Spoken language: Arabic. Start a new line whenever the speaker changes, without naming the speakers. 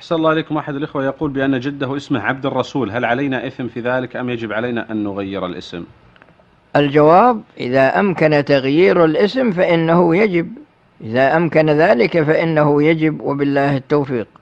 أحسن الله عليكم. أحد الإخوة يقول بأن جده اسمه عبد الرسول، هل علينا إثم في ذلك أم يجب علينا أن نغير الاسم؟
الجواب: إذا أمكن تغيير الاسم فإنه يجب، إذا أمكن ذلك فإنه يجب، وبالله التوفيق.